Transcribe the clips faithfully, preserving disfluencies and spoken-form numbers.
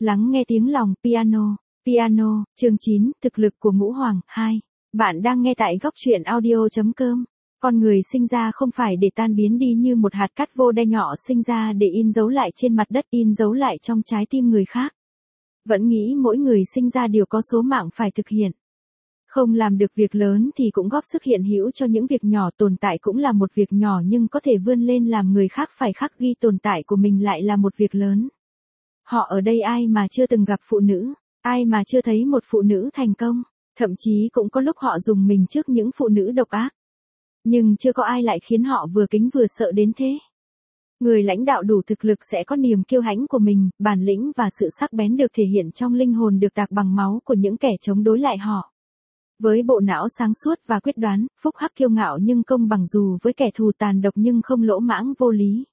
Lắng nghe tiếng lòng piano. Piano, chương chín, thực lực của Ngũ Hoàng, hai. Bạn đang nghe tại góc truyện audio chấm com. Con người sinh ra không phải để tan biến đi như một hạt cát vô đe nhỏ sinh ra để in dấu lại trên mặt đất, in dấu lại trong trái tim người khác. Vẫn nghĩ mỗi người sinh ra đều có số mạng phải thực hiện. Không làm được việc lớn thì cũng góp sức hiện hữu cho những việc nhỏ, tồn tại cũng là một việc nhỏ nhưng có thể vươn lên làm người khác phải khắc ghi tồn tại của mình lại là một việc lớn. Họ ở đây ai mà chưa từng gặp phụ nữ, ai mà chưa thấy một phụ nữ thành công, thậm chí cũng có lúc họ dùng mình trước những phụ nữ độc ác. Nhưng chưa có ai lại khiến họ vừa kính vừa sợ đến thế. Người lãnh đạo đủ thực lực sẽ có niềm kiêu hãnh của mình, bản lĩnh và sự sắc bén được thể hiện trong linh hồn được tạc bằng máu của những kẻ chống đối lại họ. Với bộ não sáng suốt và quyết đoán, phúc hắc kiêu ngạo nhưng công bằng, dù với kẻ thù tàn độc nhưng không lỗ mãng vô lý.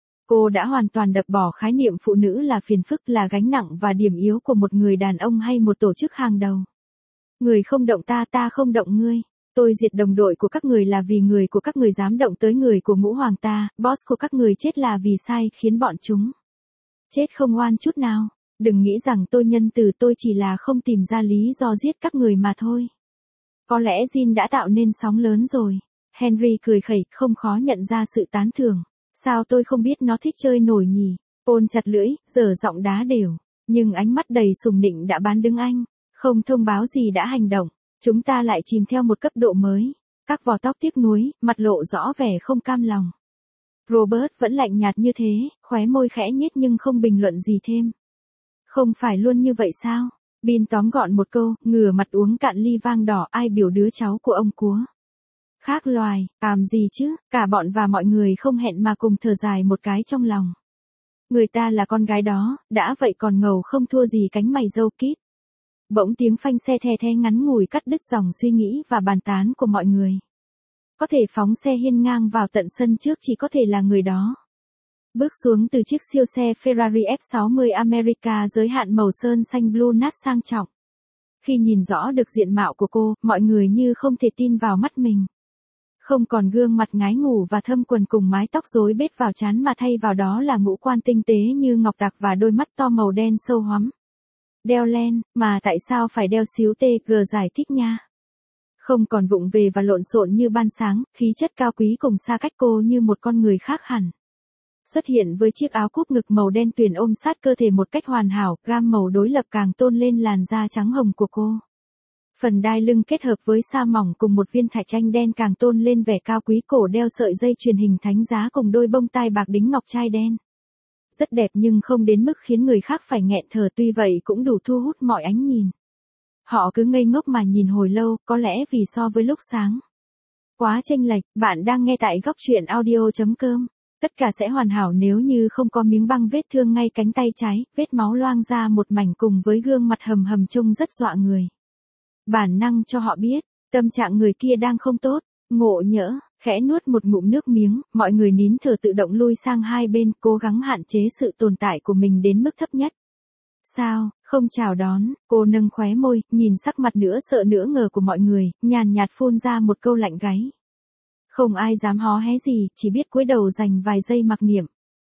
Cô đã hoàn toàn đập bỏ khái niệm phụ nữ là phiền phức, là gánh nặng và điểm yếu của một người đàn ông hay một tổ chức hàng đầu. Người không động ta, ta không động ngươi. Tôi diệt đồng đội của các người là vì người của các người dám động tới người của Ngũ Hoàng ta, boss của các người chết là vì sai khiến bọn chúng chết không oan chút nào. Đừng nghĩ rằng tôi nhân từ, tôi chỉ là không tìm ra lý do giết các người mà thôi. Có lẽ Jin đã tạo nên sóng lớn rồi. Henry cười khẩy, không khó nhận ra sự tán thưởng. Sao tôi không biết nó thích chơi nổi nhỉ? Paul chặt lưỡi, dở giọng đá đều. Nhưng ánh mắt đầy sùng nịnh đã bán đứng anh. Không thông báo gì đã hành động. Chúng ta lại chìm theo một cấp độ mới. Các vò tóc tiếc nuối, mặt lộ rõ vẻ không cam lòng. Robert vẫn lạnh nhạt như thế, khóe môi khẽ nhếch nhưng không bình luận gì thêm. Không phải luôn như vậy sao? Bin tóm gọn một câu, ngửa mặt uống cạn ly vang đỏ. Ai biểu đứa cháu của ông cúa? Khác loài, làm gì chứ, cả bọn và mọi người không hẹn mà cùng thở dài một cái trong lòng. Người ta là con gái đó, đã vậy còn ngầu không thua gì cánh mày râu kít. Bỗng tiếng phanh xe the thé ngắn ngủi cắt đứt dòng suy nghĩ và bàn tán của mọi người. Có thể phóng xe hiên ngang vào tận sân trước chỉ có thể là người đó. Bước xuống từ chiếc siêu xe Ferrari F sáu mươi America giới hạn màu sơn xanh blue nát sang trọng. Khi nhìn rõ được diện mạo của cô, mọi người như không thể tin vào mắt mình. Không còn gương mặt ngái ngủ và thâm quần cùng mái tóc rối bết vào trán mà thay vào đó là ngũ quan tinh tế như ngọc tạc và đôi mắt to màu đen sâu hoắm. Đeo len, mà tại sao phải đeo xíu tê gờ giải thích nha. Không còn vụng về và lộn xộn như ban sáng, khí chất cao quý cùng xa cách cô như một con người khác hẳn. Xuất hiện với chiếc áo cúp ngực màu đen tuyền ôm sát cơ thể một cách hoàn hảo, gam màu đối lập càng tôn lên làn da trắng hồng của cô. Phần đai lưng kết hợp với sa mỏng cùng một viên thạch anh đen càng tôn lên vẻ cao quý, cổ đeo sợi dây chuyền hình thánh giá cùng đôi bông tai bạc đính ngọc trai đen. Rất đẹp nhưng không đến mức khiến người khác phải nghẹn thở, tuy vậy cũng đủ thu hút mọi ánh nhìn. Họ cứ ngây ngốc mà nhìn hồi lâu, có lẽ vì so với lúc sáng quá chênh lệch. Bạn đang nghe tại góc truyện audio chấm com. Tất cả sẽ hoàn hảo nếu như không có miếng băng vết thương ngay cánh tay trái, vết máu loang ra một mảnh cùng với gương mặt hầm hầm trông rất dọa người. Bản năng cho họ biết, tâm trạng người kia đang không tốt. Ngộ nhỡ, khẽ nuốt một ngụm nước miếng, mọi người nín thở tự động lui sang hai bên, cố gắng hạn chế sự tồn tại của mình đến mức thấp nhất. Sao, không chào đón? Cô nâng khóe môi, nhìn sắc mặt nửa sợ nửa ngờ của mọi người, nhàn nhạt phun ra một câu lạnh gáy. Không ai dám hó hé gì, chỉ biết cúi đầu dành vài giây mặc niệm.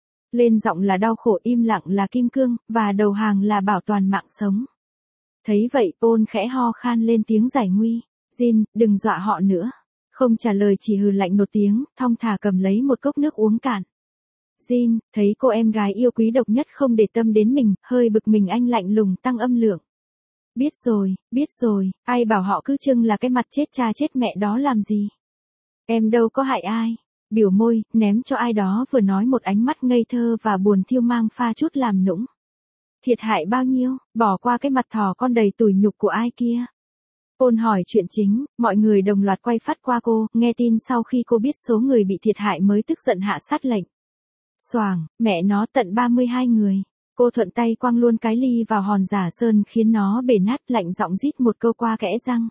Lên giọng là đau khổ, im lặng là kim cương, và đầu hàng là bảo toàn mạng sống. Thấy vậy, Paul khẽ ho khan lên tiếng giải nguy. Jin, đừng dọa họ nữa. Không trả lời, chỉ hừ lạnh một tiếng, thong thả cầm lấy một cốc nước uống cạn. Jin, thấy cô em gái yêu quý độc nhất không để tâm đến mình, hơi bực mình, anh lạnh lùng tăng âm lượng. Biết rồi, biết rồi, ai bảo họ cứ trưng là cái mặt chết cha chết mẹ đó làm gì. Em đâu có hại ai. Biểu môi, ném cho ai đó vừa nói một ánh mắt ngây thơ và buồn thiêu mang pha chút làm nũng. Thiệt hại bao nhiêu, bỏ qua cái mặt thỏ con đầy tủi nhục của ai kia. Paul hỏi chuyện chính, mọi người đồng loạt quay phát qua cô, nghe tin sau khi cô biết số người bị thiệt hại mới tức giận hạ sát lệnh. Xoàng, mẹ nó tận ba mươi hai người. Cô thuận tay quăng luôn cái ly vào hòn giả sơn khiến nó bể nát, lạnh giọng rít một câu qua kẽ răng.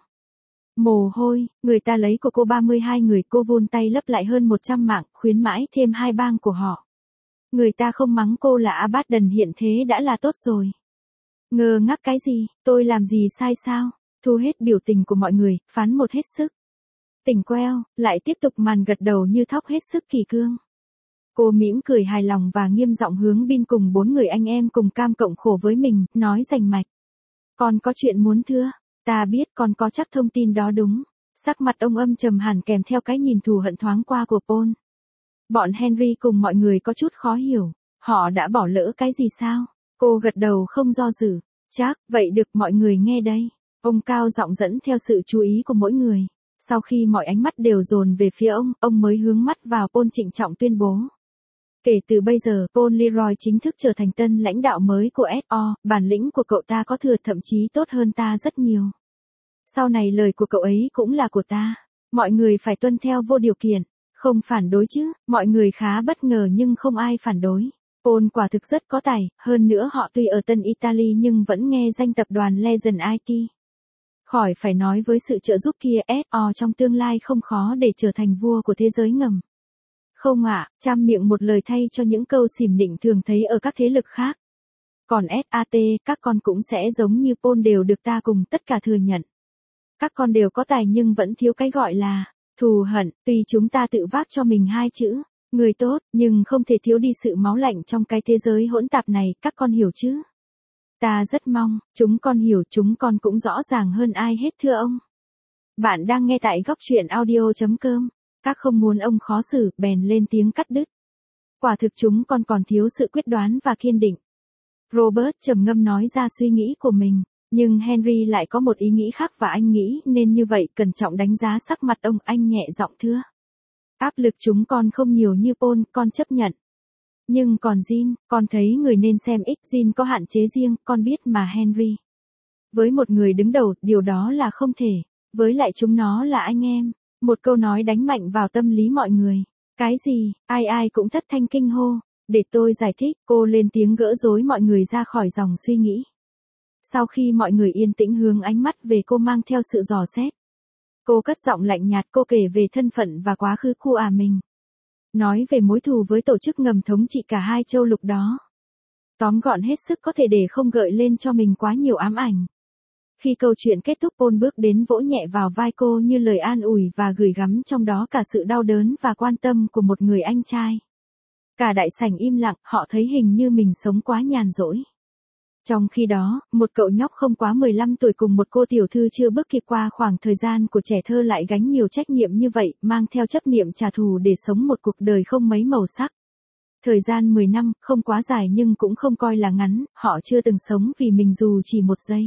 Mồ hôi, người ta lấy của cô ba mươi hai người, cô vươn tay lấp lại hơn một trăm mạng, khuyến mãi thêm hai bang của họ. Người ta không mắng cô là Abaddon hiện thế đã là tốt rồi. Ngơ ngác cái gì, tôi làm gì sai sao? Thu hết biểu tình của mọi người, phán một hết sức. Tỉnh queo, lại tiếp tục màn gật đầu như thóc hết sức kỳ cương. Cô mỉm cười hài lòng và nghiêm giọng hướng Bin cùng bốn người anh em cùng cam cộng khổ với mình, nói rành mạch. Con có chuyện muốn thưa, ta biết con có chắc thông tin đó đúng. Sắc mặt ông âm trầm hẳn kèm theo cái nhìn thù hận thoáng qua của Paul. Bọn Henry cùng mọi người có chút khó hiểu, họ đã bỏ lỡ cái gì sao? Cô gật đầu không do dự. Chắc, vậy được mọi người nghe đây. Ông cao giọng dẫn theo sự chú ý của mỗi người. Sau khi mọi ánh mắt đều dồn về phía ông, ông mới hướng mắt vào Paul trịnh trọng tuyên bố. Kể từ bây giờ, Paul Leroy chính thức trở thành tân lãnh đạo mới của ét o, bản lĩnh của cậu ta có thừa thậm chí tốt hơn ta rất nhiều. Sau này lời của cậu ấy cũng là của ta. Mọi người phải tuân theo vô điều kiện, không phản đối chứ. Mọi người khá bất ngờ nhưng không ai phản đối. Paul quả thực rất có tài, hơn nữa họ tuy ở Tân Italy nhưng vẫn nghe danh tập đoàn Legend i tê. Khỏi phải nói với sự trợ giúp kia, ét o trong tương lai không khó để trở thành vua của thế giới ngầm. Không ạ, trăm miệng một lời thay cho những câu xỉm nịnh thường thấy ở các thế lực khác. Còn ét a tê, các con cũng sẽ giống như Paul đều được ta cùng tất cả thừa nhận. Các con đều có tài nhưng vẫn thiếu cái gọi là thù hận, tuy chúng ta tự vác cho mình hai chữ, người tốt, nhưng không thể thiếu đi sự máu lạnh trong cái thế giới hỗn tạp này, các con hiểu chứ? Ta rất mong, chúng con hiểu, chúng con cũng rõ ràng hơn ai hết thưa ông. Bạn đang nghe tại góc truyện audio.com. Các không muốn ông khó xử, bèn lên tiếng cắt đứt. Quả thực chúng con còn thiếu sự quyết đoán và kiên định. Robert trầm ngâm nói ra suy nghĩ của mình, nhưng Henry lại có một ý nghĩ khác và anh nghĩ nên như vậy cẩn trọng đánh giá sắc mặt ông, anh nhẹ giọng thưa. Áp lực chúng con không nhiều như Paul, con chấp nhận. Nhưng còn Jean, con thấy người nên xem ít, Jean có hạn chế riêng, con biết mà Henry. Với một người đứng đầu, điều đó là không thể, với lại chúng nó là anh em. Một câu nói đánh mạnh vào tâm lý mọi người. Cái gì, ai ai cũng thất thanh kinh hô. Để tôi giải thích, cô lên tiếng gỡ rối mọi người ra khỏi dòng suy nghĩ. Sau khi mọi người yên tĩnh hướng ánh mắt về cô mang theo sự dò xét. Cô cất giọng lạnh nhạt, cô kể về thân phận và quá khứ của à mình. Nói về mối thù với tổ chức ngầm thống trị cả hai châu lục đó. Tóm gọn hết sức có thể để không gợi lên cho mình quá nhiều ám ảnh. Khi câu chuyện kết thúc, Paul bước đến vỗ nhẹ vào vai cô như lời an ủi và gửi gắm trong đó cả sự đau đớn và quan tâm của một người anh trai. Cả đại sảnh im lặng, họ thấy hình như mình sống quá nhàn rỗi. Trong khi đó, một cậu nhóc không quá mười lăm tuổi cùng một cô tiểu thư chưa bước kịp qua khoảng thời gian của trẻ thơ lại gánh nhiều trách nhiệm như vậy, mang theo chấp niệm trả thù để sống một cuộc đời không mấy màu sắc. Thời gian mười năm, không quá dài nhưng cũng không coi là ngắn, họ chưa từng sống vì mình dù chỉ một giây.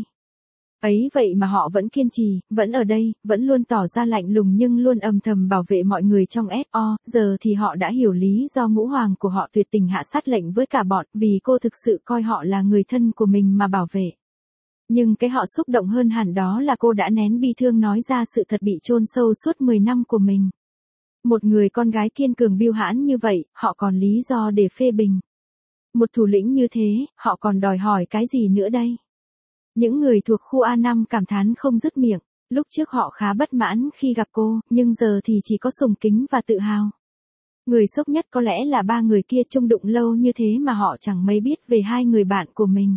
Ấy vậy mà họ vẫn kiên trì, vẫn ở đây, vẫn luôn tỏ ra lạnh lùng nhưng luôn âm thầm bảo vệ mọi người trong ét o, giờ thì họ đã hiểu lý do ngũ hoàng của họ tuyệt tình hạ sát lệnh với cả bọn, vì cô thực sự coi họ là người thân của mình mà bảo vệ. Nhưng cái họ xúc động hơn hẳn đó là cô đã nén bi thương nói ra sự thật bị chôn sâu suốt mười năm của mình. Một người con gái kiên cường biêu hãn như vậy, họ còn lý do để phê bình. Một thủ lĩnh như thế, họ còn đòi hỏi cái gì nữa đây? Những người thuộc khu a năm cảm thán không dứt miệng, lúc trước họ khá bất mãn khi gặp cô, nhưng giờ thì chỉ có sùng kính và tự hào. Người sốc nhất có lẽ là ba người kia chung đụng lâu như thế mà họ chẳng mấy biết về hai người bạn của mình.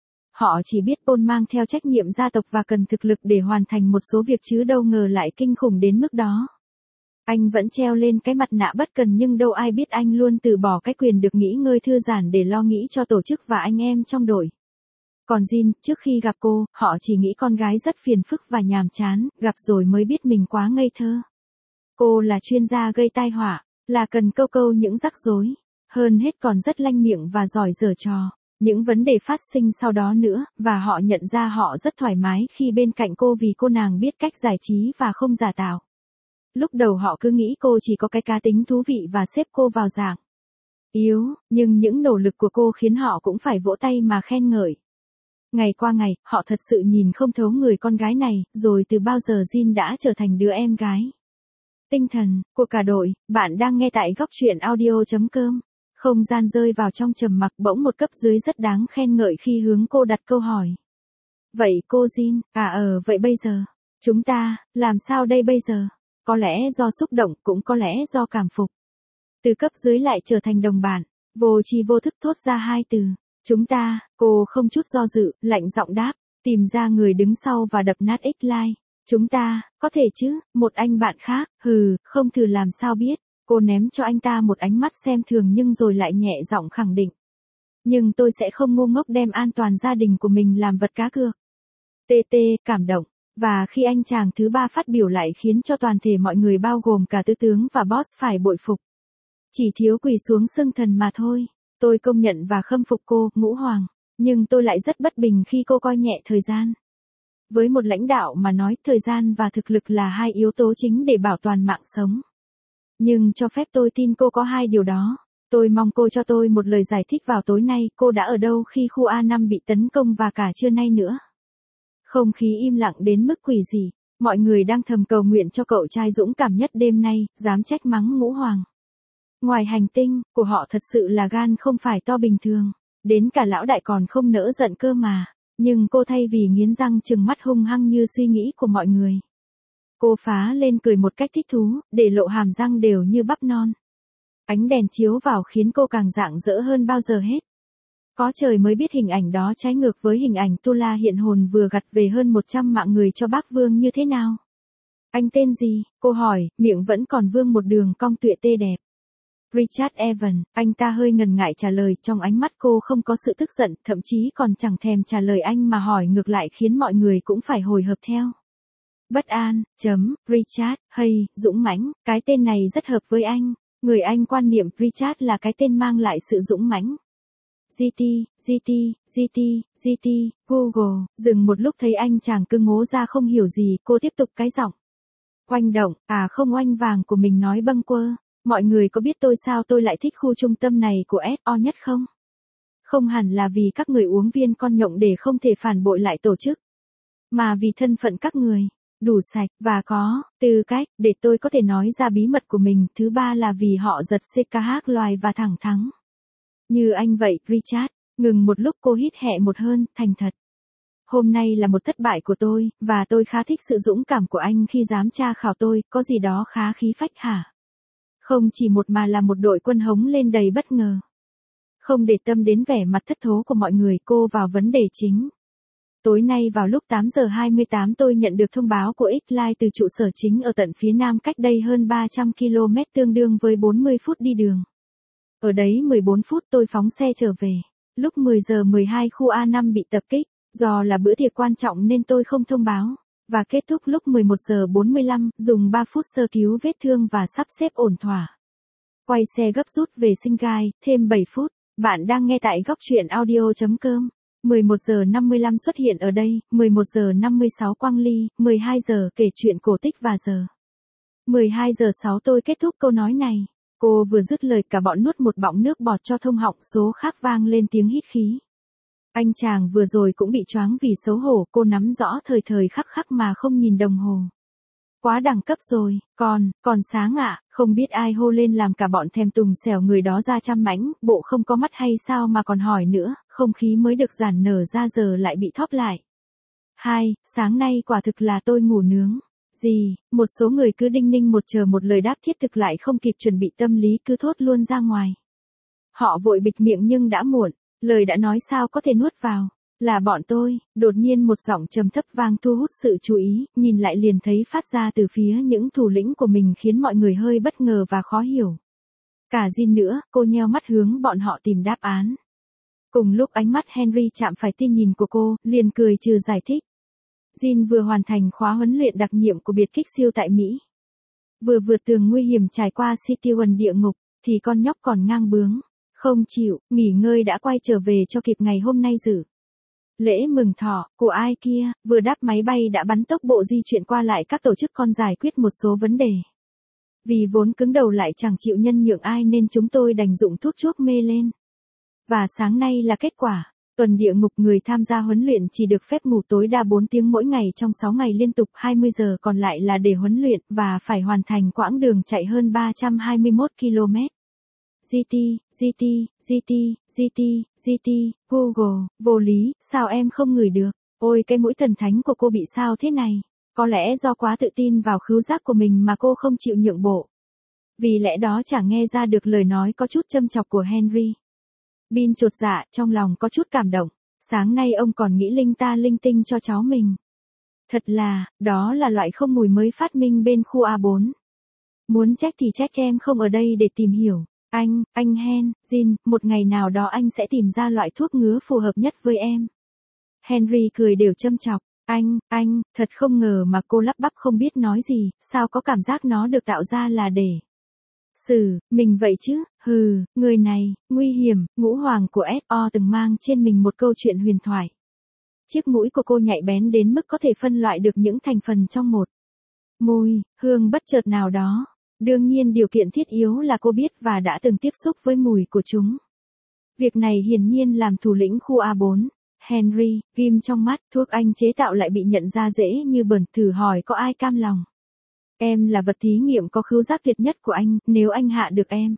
Họ chỉ biết Paul mang theo trách nhiệm gia tộc và cần thực lực để hoàn thành một số việc chứ đâu ngờ lại kinh khủng đến mức đó. Anh vẫn treo lên cái mặt nạ bất cần nhưng đâu ai biết anh luôn từ bỏ cái quyền được nghỉ ngơi thư giãn để lo nghĩ cho tổ chức và anh em trong đội. Còn Jean, trước khi gặp cô, họ chỉ nghĩ con gái rất phiền phức và nhàm chán, gặp rồi mới biết mình quá ngây thơ. Cô là chuyên gia gây tai họa, là cần câu câu những rắc rối, hơn hết còn rất lanh miệng và giỏi giở trò. Những vấn đề phát sinh sau đó nữa, và họ nhận ra họ rất thoải mái khi bên cạnh cô vì cô nàng biết cách giải trí và không giả tạo. Lúc đầu họ cứ nghĩ cô chỉ có cái cá tính thú vị và xếp cô vào dạng yếu, nhưng những nỗ lực của cô khiến họ cũng phải vỗ tay mà khen ngợi. Ngày qua ngày, họ thật sự nhìn không thấu người con gái này, rồi từ bao giờ Jean đã trở thành đứa em gái tinh thần của cả đội. Bạn đang nghe tại góc truyện audio.com. Không gian rơi vào trong trầm mặc, bỗng một cấp dưới rất đáng khen ngợi khi hướng cô đặt câu hỏi. Vậy cô Jean, à ờ vậy bây giờ, chúng ta, làm sao đây bây giờ? Có lẽ do xúc động, cũng có lẽ do cảm phục. Từ cấp dưới lại trở thành đồng bạn, vô tri vô thức thốt ra hai từ. Chúng ta, cô không chút do dự, lạnh giọng đáp, tìm ra người đứng sau và đập nát X-Line. Chúng ta, có thể chứ, một anh bạn khác, hừ, không thử làm sao biết. Cô ném cho anh ta một ánh mắt xem thường nhưng rồi lại nhẹ giọng khẳng định. Nhưng tôi sẽ không ngu ngốc đem an toàn gia đình của mình làm vật cá cược. tê tê, cảm động. Và khi anh chàng thứ ba phát biểu lại khiến cho toàn thể mọi người bao gồm cả tứ tướng và boss phải bội phục. Chỉ thiếu quỳ xuống xưng thần mà thôi. Tôi công nhận và khâm phục cô, Ngũ Hoàng. Nhưng tôi lại rất bất bình khi cô coi nhẹ thời gian. Với một lãnh đạo mà nói thời gian và thực lực là hai yếu tố chính để bảo toàn mạng sống. Nhưng cho phép tôi tin cô có hai điều đó. Tôi mong cô cho tôi một lời giải thích vào tối nay cô đã ở đâu khi khu A năm bị tấn công và cả trưa nay nữa. Không khí im lặng đến mức quỷ dị. Mọi người đang thầm cầu nguyện cho cậu trai dũng cảm nhất đêm nay, dám trách mắng Ngũ Hoàng. Ngoài hành tinh, của họ thật sự là gan không phải to bình thường. Đến cả lão đại còn không nỡ giận cơ mà. Nhưng cô thay vì nghiến răng trừng mắt hung hăng như suy nghĩ của mọi người. Cô phá lên cười một cách thích thú, để lộ hàm răng đều như bắp non. Ánh đèn chiếu vào khiến cô càng rạng rỡ hơn bao giờ hết. Có trời mới biết hình ảnh đó trái ngược với hình ảnh Tula hiện hồn vừa gặt về hơn một trăm mạng người cho bác Vương như thế nào. Anh tên gì? Cô hỏi, miệng vẫn còn vương một đường cong tuệ tê đẹp. Richard Evans, anh ta hơi ngần ngại trả lời, trong ánh mắt cô không có sự tức giận, thậm chí còn chẳng thèm trả lời anh mà hỏi ngược lại khiến mọi người cũng phải hồi hộp theo. Bất an, chấm, Richard, hay, dũng mãnh, cái tên này rất hợp với anh. Người Anh quan niệm Richard là cái tên mang lại sự dũng mãnh. giê tê, giê tê, giê tê, giê tê, Google, dừng một lúc thấy anh chàng cứ ngố ra không hiểu gì, cô tiếp tục cái giọng. Oanh động, à không oanh vàng của mình nói bâng quơ. Mọi người có biết tôi sao tôi lại thích khu trung tâm này của ét o nhất không? Không hẳn là vì các người uống viên con nhộng để không thể phản bội lại tổ chức. Mà vì thân phận các người. Đủ sạch, và có, tư cách, để tôi có thể nói ra bí mật của mình. Thứ ba là vì họ giật xê ca hát loài và thẳng thắn. Như anh vậy, Richard. Ngừng một lúc cô hít hẹ một hơn, thành thật. Hôm nay là một thất bại của tôi, và tôi khá thích sự dũng cảm của anh khi dám tra khảo tôi, có gì đó khá khí phách hả? Không chỉ một mà là một đội quân hống lên đầy bất ngờ. Không để tâm đến vẻ mặt thất thố của mọi người, cô vào vấn đề chính. Tối nay vào lúc tám giờ hai mươi tám tôi nhận được thông báo của X-Line từ trụ sở chính ở tận phía nam cách đây hơn ba trăm ki lô mét tương đương với bốn mươi phút đi đường. Ở đấy mười bốn phút tôi phóng xe trở về. Lúc mười giờ mười hai khu A năm bị tập kích, do là bữa tiệc quan trọng nên tôi không thông báo. Và kết thúc lúc mười một giờ bốn mươi lăm, dùng ba phút sơ cứu vết thương và sắp xếp ổn thỏa. Quay xe gấp rút về Singai, thêm bảy phút. Bạn đang nghe tại góc truyện audio chấm com. mười một giờ năm mươi lăm xuất hiện ở đây, mười một giờ năm mươi sáu Quang Ly, mười hai giờ kể chuyện cổ tích và giờ. mười hai giờ sáu tôi kết thúc câu nói này. Cô vừa dứt lời cả bọn nuốt một bọng nước bọt cho thông họng, số khác vang lên tiếng hít khí. Anh chàng vừa rồi cũng bị choáng vì xấu hổ, cô nắm rõ thời thời khắc khắc mà không nhìn đồng hồ. Quá đẳng cấp rồi, còn, còn sáng ạ, à, không biết ai hô lên làm cả bọn thèm tùng xẻo người đó ra trăm mảnh, bộ không có mắt hay sao mà còn hỏi nữa, không khí mới được giản nở ra giờ lại bị thóp lại. Hai, sáng nay quả thực là tôi ngủ nướng. Gì, một số người cứ đinh ninh một chờ một lời đáp thiết thực lại không kịp chuẩn bị tâm lý cứ thốt luôn ra ngoài. Họ vội bịt miệng nhưng đã muộn, lời đã nói sao có thể nuốt vào. Là bọn tôi, đột nhiên một giọng trầm thấp vang thu hút sự chú ý, nhìn lại liền thấy phát ra từ phía những thủ lĩnh của mình khiến mọi người hơi bất ngờ và khó hiểu. Cả Jin nữa, cô nheo mắt hướng bọn họ tìm đáp án. Cùng lúc ánh mắt Henry chạm phải tia nhìn của cô, liền cười trừ giải thích. Jin vừa hoàn thành khóa huấn luyện đặc nhiệm của biệt kích siêu tại Mỹ. Vừa vượt tường nguy hiểm trải qua City One địa ngục, thì con nhóc còn ngang bướng. Không chịu, nghỉ ngơi đã quay trở về cho kịp ngày hôm nay dự. Lễ mừng thọ của ai kia, vừa đáp máy bay đã bắn tốc bộ di chuyển qua lại các tổ chức con giải quyết một số vấn đề. Vì vốn cứng đầu lại chẳng chịu nhân nhượng ai nên chúng tôi đành dụng thuốc chuốc mê lên. Và sáng nay là kết quả. Tuần địa ngục người tham gia huấn luyện chỉ được phép ngủ tối đa bốn tiếng mỗi ngày trong sáu ngày liên tục, hai mươi giờ còn lại là để huấn luyện và phải hoàn thành quãng đường chạy hơn ba trăm hai mươi mốt ki lô mét. giê tê, giê tê, giê tê, giê tê, giê tê, Google, vô lý, sao em không ngửi được? Ôi cái mũi thần thánh của cô bị sao thế này? Có lẽ do quá tự tin vào khứu giác của mình mà cô không chịu nhượng bộ. Vì lẽ đó chẳng nghe ra được lời nói có chút châm chọc của Henry. Bin chột dạ, trong lòng có chút cảm động. Sáng nay ông còn nghĩ linh ta linh tinh cho cháu mình. Thật là, đó là loại không mùi mới phát minh bên khu A bốn. Muốn trách thì trách em không ở đây để tìm hiểu. Anh, anh Hen, Jin, một ngày nào đó anh sẽ tìm ra loại thuốc ngứa phù hợp nhất với em. Henry cười đều châm chọc. Anh, anh, thật không ngờ mà cô lắp bắp không biết nói gì, sao có cảm giác nó được tạo ra là để xử mình vậy chứ, hừ, người này, nguy hiểm, ngũ hoàng của ét o từng mang trên mình một câu chuyện huyền thoại. Chiếc mũi của cô nhạy bén đến mức có thể phân loại được những thành phần trong một mùi, hương bất chợt nào đó. Đương nhiên điều kiện thiết yếu là cô biết và đã từng tiếp xúc với mùi của chúng. Việc này hiển nhiên làm thủ lĩnh khu A bốn. Henry, ghim trong mắt, thuốc anh chế tạo lại bị nhận ra dễ như bẩn, thử hỏi có ai cam lòng. Em là vật thí nghiệm có khứu giác tuyệt nhất của anh, nếu anh hạ được em.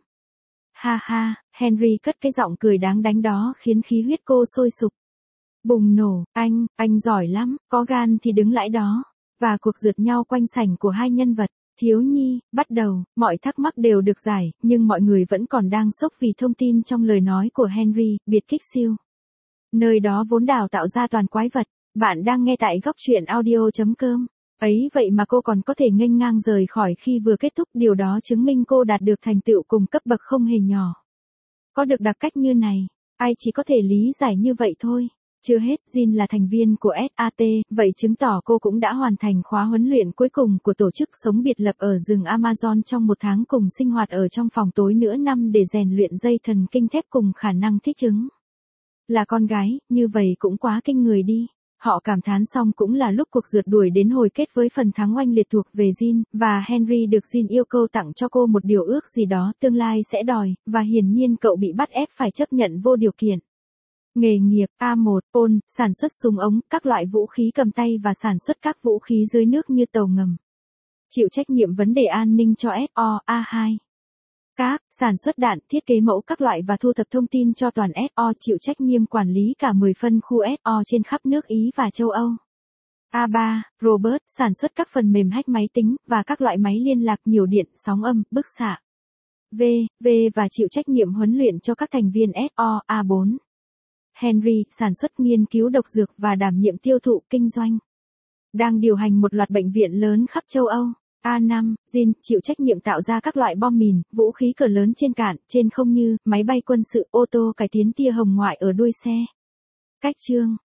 Ha ha, Henry cất cái giọng cười đáng đánh đó khiến khí huyết cô sôi sục. Bùng nổ, anh, anh giỏi lắm, có gan thì đứng lại đó. Và cuộc rượt nhau quanh sảnh của hai nhân vật, thiếu nhi, bắt đầu, mọi thắc mắc đều được giải, nhưng mọi người vẫn còn đang sốc vì thông tin trong lời nói của Henry, biệt kích siêu. Nơi đó vốn đào tạo ra toàn quái vật. Bạn đang nghe tại góc truyện audio chấm com. Ấy vậy mà cô còn có thể nghênh ngang rời khỏi khi vừa kết thúc, điều đó chứng minh cô đạt được thành tựu cùng cấp bậc không hề nhỏ. Có được đặc cách như này, ai chỉ có thể lý giải như vậy thôi. Chưa hết, Jin là thành viên của ét a tê, vậy chứng tỏ cô cũng đã hoàn thành khóa huấn luyện cuối cùng của tổ chức sống biệt lập ở rừng Amazon trong một tháng cùng sinh hoạt ở trong phòng tối nửa năm để rèn luyện dây thần kinh thép cùng khả năng thích ứng. Là con gái, như vậy cũng quá kinh người đi. Họ cảm thán xong cũng là lúc cuộc rượt đuổi đến hồi kết với phần thắng oanh liệt thuộc về Jin, và Henry được Jin yêu cầu tặng cho cô một điều ước gì đó tương lai sẽ đòi, và hiển nhiên cậu bị bắt ép phải chấp nhận vô điều kiện. Nghề nghiệp, A một, ôn, sản xuất súng ống, các loại vũ khí cầm tay và sản xuất các vũ khí dưới nước như tàu ngầm. Chịu trách nhiệm vấn đề an ninh cho ét o, A hai. Các, sản xuất đạn, thiết kế mẫu các loại và thu thập thông tin cho toàn ét o, chịu trách nhiệm quản lý cả mười phân khu ét o trên khắp nước Ý và châu Âu. A ba, Robert, sản xuất các phần mềm hack máy tính, và các loại máy liên lạc nhiều điện, sóng âm, bức xạ. V, V và chịu trách nhiệm huấn luyện cho các thành viên ét o, A bốn. Henry, sản xuất nghiên cứu độc dược và đảm nhiệm tiêu thụ kinh doanh. Đang điều hành một loạt bệnh viện lớn khắp châu Âu. A năm, Jin, chịu trách nhiệm tạo ra các loại bom mìn, vũ khí cỡ lớn trên cạn, trên không như, máy bay quân sự, ô tô cải tiến tia hồng ngoại ở đuôi xe. Cách chương